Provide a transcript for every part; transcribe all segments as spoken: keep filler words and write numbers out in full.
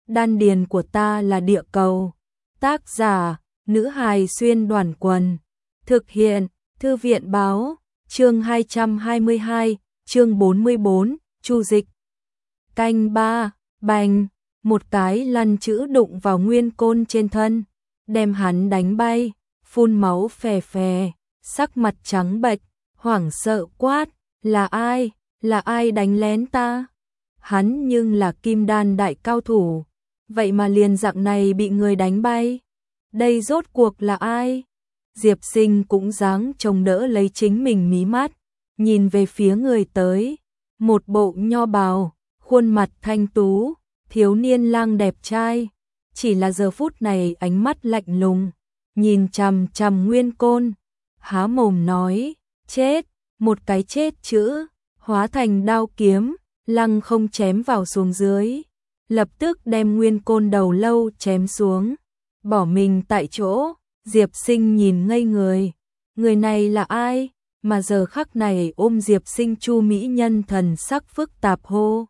đan điền của ta là địa cầu. Tác giả, nữ hài xuyên đoàn quần. Thực hiện, thư viện báo, chương hai trăm hai mươi hai, chương bốn mươi bốn, Chu Dịch. Canh ba, bành, một cái lăn chữ đụng vào Nguyên Côn trên thân, đem hắn đánh bay, phun máu phè phè, sắc mặt trắng bệch, hoảng sợ quát, là ai, là ai đánh lén ta? Hắn nhưng là kim đan đại cao thủ, vậy mà liền dạng này bị người đánh bay. Đây rốt cuộc là ai? Diệp Sinh cũng dáng trông đỡ lấy chính mình mí mắt, nhìn về phía người tới, một bộ nho bào, khuôn mặt thanh tú, thiếu niên lang đẹp trai, chỉ là giờ phút này ánh mắt lạnh lùng, nhìn chằm chằm Nguyên Côn, há mồm nói, chết, một cái chết chữ, hóa thành đao kiếm, lăng không chém vào xuống dưới, lập tức đem Nguyên Côn đầu lâu chém xuống, bỏ mình tại chỗ. Diệp Sinh nhìn ngây người, người này là ai, mà giờ khắc này ôm Diệp Sinh Chu Mỹ Nhân thần sắc phức tạp hô.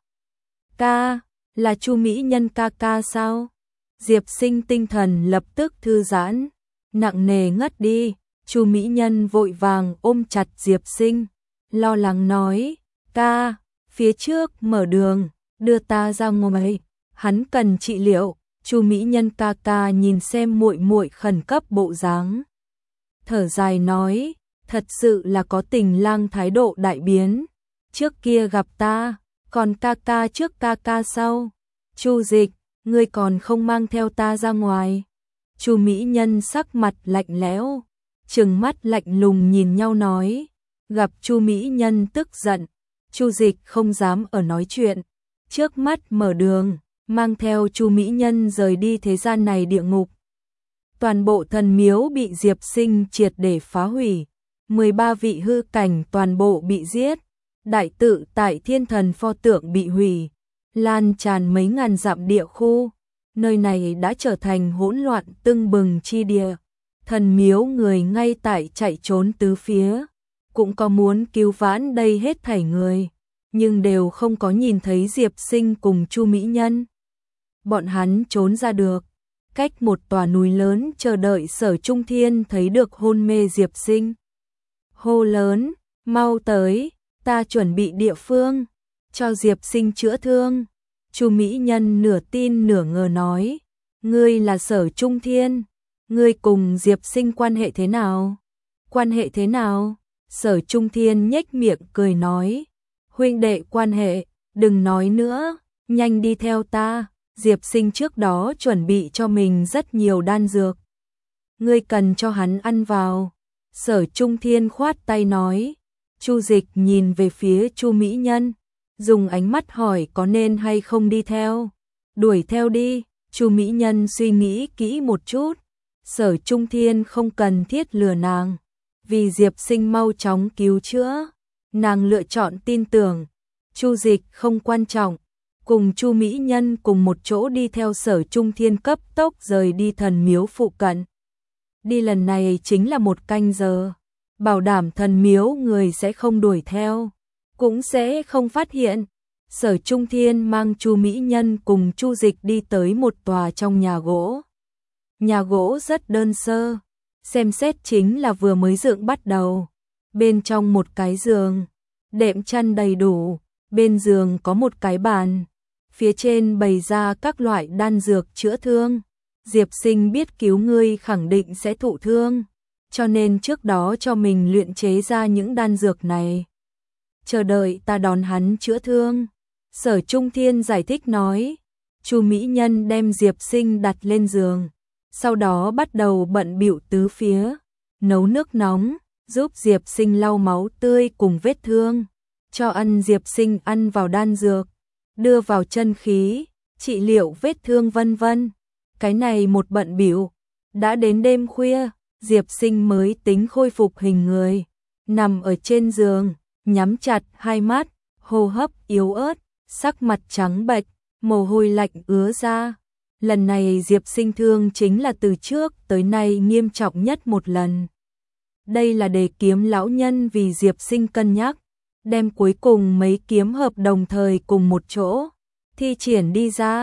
Ca, là Chu Mỹ Nhân ca ca sao? Diệp Sinh tinh thần lập tức thư giãn, nặng nề ngất đi, Chu Mỹ Nhân vội vàng ôm chặt Diệp Sinh, lo lắng nói, ca, phía trước mở đường, đưa ta ra ngoài, hắn cần trị liệu. Chu Mỹ Nhân ca ca nhìn xem muội muội khẩn cấp bộ dáng, thở dài nói, thật sự là có tình lang thái độ đại biến, trước kia gặp ta, còn ca ca trước ca ca sau. Chu Dịch, ngươi còn không mang theo ta ra ngoài? Chu Mỹ Nhân sắc mặt lạnh lẽo, trừng mắt lạnh lùng nhìn nhau nói, gặp Chu Mỹ Nhân tức giận, Chu Dịch không dám ở nói chuyện, trước mắt mở đường, mang theo Chu Mỹ Nhân rời đi thế gian này địa ngục. Toàn bộ thần miếu bị Diệp Sinh triệt để phá hủy, mười ba vị hư cảnh toàn bộ bị giết, đại tự tại thiên thần pho tượng bị hủy, lan tràn mấy ngàn dặm địa khu, nơi này đã trở thành hỗn loạn tưng bừng chi địa. Thần miếu người ngay tại chạy trốn tứ phía, cũng có muốn cứu vãn đây hết thảy người, nhưng đều không có nhìn thấy Diệp Sinh cùng Chu Mỹ Nhân. Bọn hắn trốn ra được, cách một tòa núi lớn chờ đợi Sở Trung Thiên thấy được hôn mê Diệp Sinh. Hô lớn, mau tới, ta chuẩn bị địa phương, cho Diệp Sinh chữa thương. Chu Mỹ Nhân nửa tin nửa ngờ nói, ngươi là Sở Trung Thiên, ngươi cùng Diệp Sinh quan hệ thế nào? Quan hệ thế nào? Sở Trung Thiên nhếch miệng cười nói, huynh đệ quan hệ, đừng nói nữa, nhanh đi theo ta. Diệp Sinh trước đó chuẩn bị cho mình rất nhiều đan dược, ngươi cần cho hắn ăn vào. Sở Trung Thiên khoát tay nói. Chu Dịch nhìn về phía Chu Mỹ Nhân, dùng ánh mắt hỏi có nên hay không đi theo. Đuổi theo đi. Chu Mỹ Nhân suy nghĩ kỹ một chút, Sở Trung Thiên không cần thiết lừa nàng, vì Diệp Sinh mau chóng cứu chữa, nàng lựa chọn tin tưởng. Chu Dịch không quan trọng, cùng Chu Mỹ Nhân cùng một chỗ đi theo Sở Trung Thiên cấp tốc rời đi thần miếu phụ cận. Đi lần này chính là một canh giờ, bảo đảm thần miếu người sẽ không đuổi theo, cũng sẽ không phát hiện. Sở Trung Thiên mang Chu Mỹ Nhân cùng Chu Dịch đi tới một tòa trong nhà gỗ. Nhà gỗ rất đơn sơ, xem xét chính là vừa mới dựng bắt đầu. Bên trong một cái giường, đệm chăn đầy đủ, bên giường có một cái bàn, phía trên bày ra các loại đan dược chữa thương. Diệp Sinh biết cứu ngươi khẳng định sẽ thụ thương, cho nên trước đó cho mình luyện chế ra những đan dược này, chờ đợi ta đón hắn chữa thương. Sở Trung Thiên giải thích nói. Chu Mỹ Nhân đem Diệp Sinh đặt lên giường, sau đó bắt đầu bận bịu tứ phía, nấu nước nóng, giúp Diệp Sinh lau máu tươi cùng vết thương, cho ăn Diệp Sinh ăn vào đan dược, đưa vào chân khí, trị liệu vết thương vân vân. Cái này một bận bịu, đã đến đêm khuya, Diệp Sinh mới tính khôi phục hình người, nằm ở trên giường, nhắm chặt hai mắt, hô hấp yếu ớt, sắc mặt trắng bệch, mồ hôi lạnh ứa ra. Lần này Diệp Sinh thương chính là từ trước tới nay nghiêm trọng nhất một lần. Đây là để Kiếm lão nhân vì Diệp Sinh cân nhắc, đem cuối cùng mấy kiếm hợp đồng thời cùng một chỗ thi triển đi ra,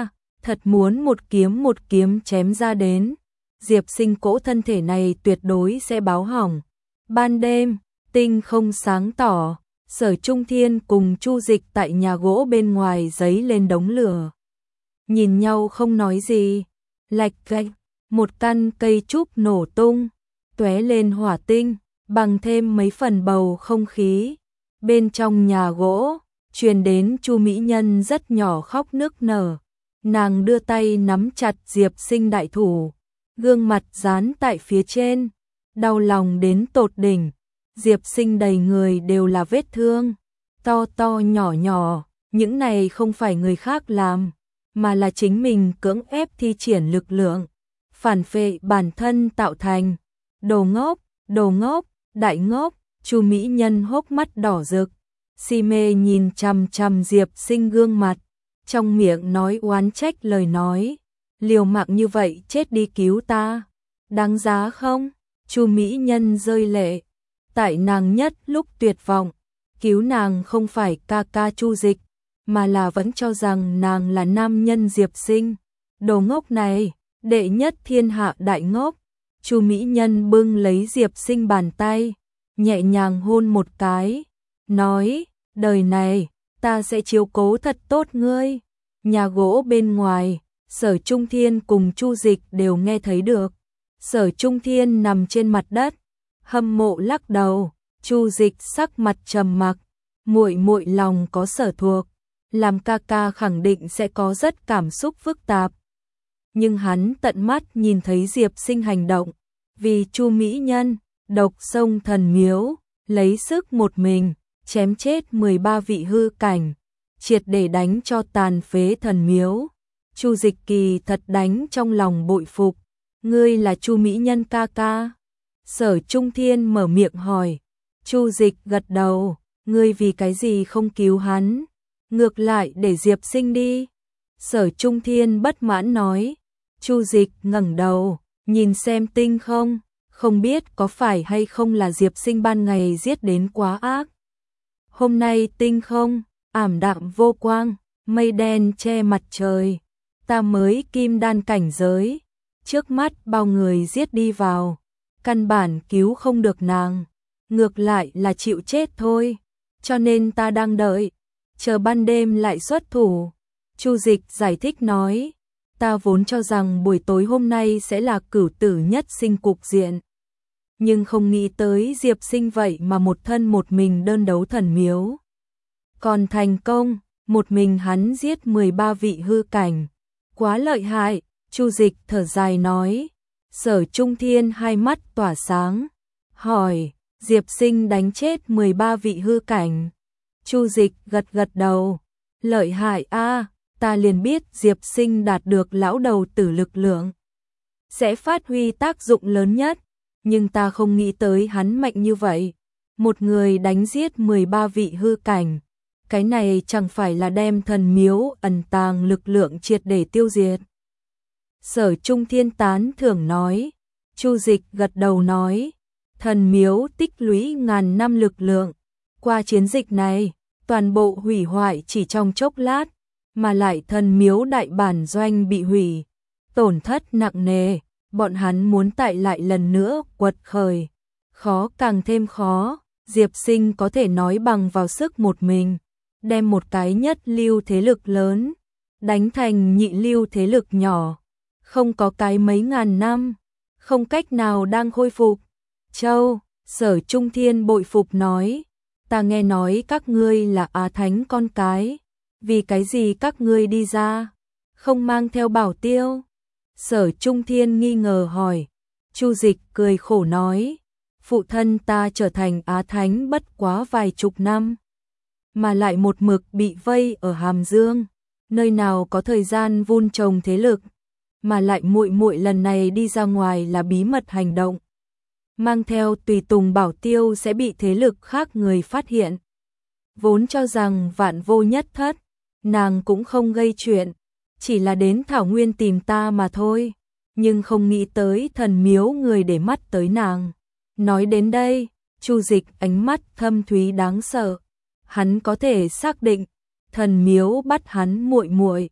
thật muốn một kiếm một kiếm chém ra đến. Diệp Sinh cỗ thân thể này tuyệt đối sẽ báo hỏng. Ban đêm, tinh không sáng tỏ, Sở Trung Thiên cùng Chu Dịch tại nhà gỗ bên ngoài giấy lên đống lửa. Nhìn nhau không nói gì, lạch cạch, một căn cây trúc nổ tung, tóe lên hỏa tinh, bằng thêm mấy phần bầu không khí. Bên trong nhà gỗ, truyền đến Chu mỹ nhân rất nhỏ khóc nức nở. Nàng đưa tay nắm chặt Diệp Sinh đại thủ, gương mặt dán tại phía trên, đau lòng đến tột đỉnh. Diệp Sinh đầy người đều là vết thương, to to nhỏ nhỏ, những này không phải người khác làm, mà là chính mình cưỡng ép thi triển lực lượng, phản phệ bản thân tạo thành. Đồ ngốc, đồ ngốc, đại ngốc, Chu mỹ nhân hốc mắt đỏ rực, si mê nhìn chằm chằm Diệp Sinh gương mặt, trong miệng nói oán trách lời nói, liều mạng như vậy chết đi cứu ta, đáng giá không? Chu mỹ nhân rơi lệ, tại nàng nhất lúc tuyệt vọng, cứu nàng không phải ca ca Chu Dịch, mà là vẫn cho rằng nàng là nam nhân Diệp Sinh. Đồ ngốc này, đệ nhất thiên hạ đại ngốc. Chu mỹ nhân bưng lấy Diệp Sinh bàn tay, nhẹ nhàng hôn một cái, nói, đời này, ta sẽ chiếu cố thật tốt ngươi. Nhà gỗ bên ngoài, Sở Trung Thiên cùng Chu Dịch đều nghe thấy được. Sở Trung Thiên nằm trên mặt đất, hâm mộ lắc đầu, Chu Dịch sắc mặt trầm mặc, muội muội lòng có sở thuộc, làm ca ca khẳng định sẽ có rất cảm xúc phức tạp. Nhưng hắn tận mắt nhìn thấy Diệp Sinh hành động, vì Chu mỹ nhân, độc sông thần miếu, lấy sức một mình, chém chết mười ba vị hư cảnh, triệt để đánh cho tàn phế thần miếu. Chu Dịch kỳ thật đánh trong lòng bội phục, ngươi là Chu mỹ nhân ca ca. Sở Trung Thiên mở miệng hỏi, Chu Dịch gật đầu, ngươi vì cái gì không cứu hắn, ngược lại để Diệp Sinh đi. Sở Trung Thiên bất mãn nói. Chu Dịch ngẩng đầu, nhìn xem tinh không, không biết có phải hay không là Diệp Sinh ban ngày giết đến quá ác. Hôm nay tinh không, ảm đạm vô quang, mây đen che mặt trời, ta mới kim đan cảnh giới, trước mắt bao người giết đi vào, căn bản cứu không được nàng, ngược lại là chịu chết thôi, cho nên ta đang đợi, chờ ban đêm lại xuất thủ. Chu Dịch giải thích nói, ta vốn cho rằng buổi tối hôm nay sẽ là cửu tử nhất sinh cục diện, nhưng không nghĩ tới Diệp Sinh vậy mà một thân một mình đơn đấu thần miếu. Còn thành công, một mình hắn giết mười ba vị hư cảnh, quá lợi hại. Chu Dịch thở dài nói. Sở Trung Thiên hai mắt tỏa sáng, hỏi, Diệp Sinh đánh chết mười ba vị hư cảnh. Chu Dịch gật gật đầu, lợi hại a, ta liền biết Diệp Sinh đạt được lão đầu tử lực lượng, sẽ phát huy tác dụng lớn nhất, nhưng ta không nghĩ tới hắn mạnh như vậy, một người đánh giết mười ba vị hư cảnh, cái này chẳng phải là đem thần miếu ẩn tàng lực lượng triệt để tiêu diệt. Sở Trung Thiên tán thưởng nói. Chu Dịch gật đầu nói, thần miếu tích lũy ngàn năm lực lượng, qua chiến dịch này, toàn bộ hủy hoại chỉ trong chốc lát, mà lại thần miếu đại bản doanh bị hủy, tổn thất nặng nề, bọn hắn muốn tại lại lần nữa quật khởi, khó càng thêm khó. Diệp Sinh có thể nói bằng vào sức một mình, đem một cái nhất lưu thế lực lớn đánh thành nhị lưu thế lực nhỏ, không có cái mấy ngàn năm, không cách nào đang khôi phục. Châu, Sở Trung Thiên bội phục nói, ta nghe nói các ngươi là Á Thánh con cái, vì cái gì các ngươi đi ra, không mang theo bảo tiêu? Sở Trung Thiên nghi ngờ hỏi. Chu Dịch cười khổ nói, phụ thân ta trở thành Á Thánh bất quá vài chục năm, mà lại một mực bị vây ở Hàm Dương, nơi nào có thời gian vun trồng thế lực, mà lại muội muội lần này đi ra ngoài là bí mật hành động, mang theo tùy tùng bảo tiêu sẽ bị thế lực khác người phát hiện. Vốn cho rằng vạn vô nhất thất, nàng cũng không gây chuyện, chỉ là đến Thảo Nguyên tìm ta mà thôi, nhưng không nghĩ tới thần miếu người để mắt tới nàng. Nói đến đây, Chu Dịch ánh mắt thâm thúy đáng sợ, hắn có thể xác định thần miếu bắt hắn muội muội,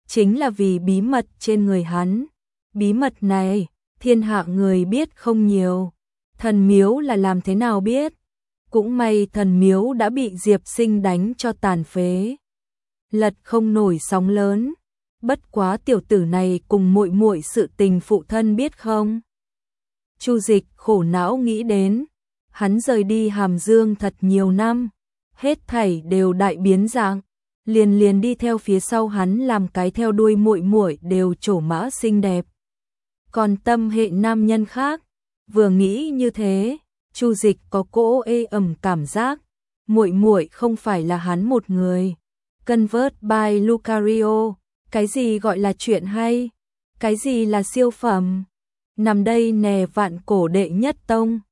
chính là vì bí mật trên người hắn. Bí mật này, thiên hạ người biết không nhiều. Thần miếu là làm thế nào biết? Cũng may thần miếu đã bị Diệp Sinh đánh cho tàn phế. Lật không nổi sóng lớn. Bất quá tiểu tử này cùng muội muội sự tình phụ thân biết không? Chu Dịch khổ não nghĩ đến, hắn rời đi Hàm Dương thật nhiều năm, hết thảy đều đại biến dạng, liền liền đi theo phía sau hắn làm cái theo đuôi muội muội đều trổ mã xinh đẹp. Còn tâm hệ nam nhân khác, vừa nghĩ như thế, Chu Dịch có cỗ ê ẩm cảm giác, muội muội không phải là hắn một người. Convert by Lucario, cái gì gọi là chuyện hay? Cái gì là siêu phẩm? Nằm đây nè vạn cổ đệ nhất tông,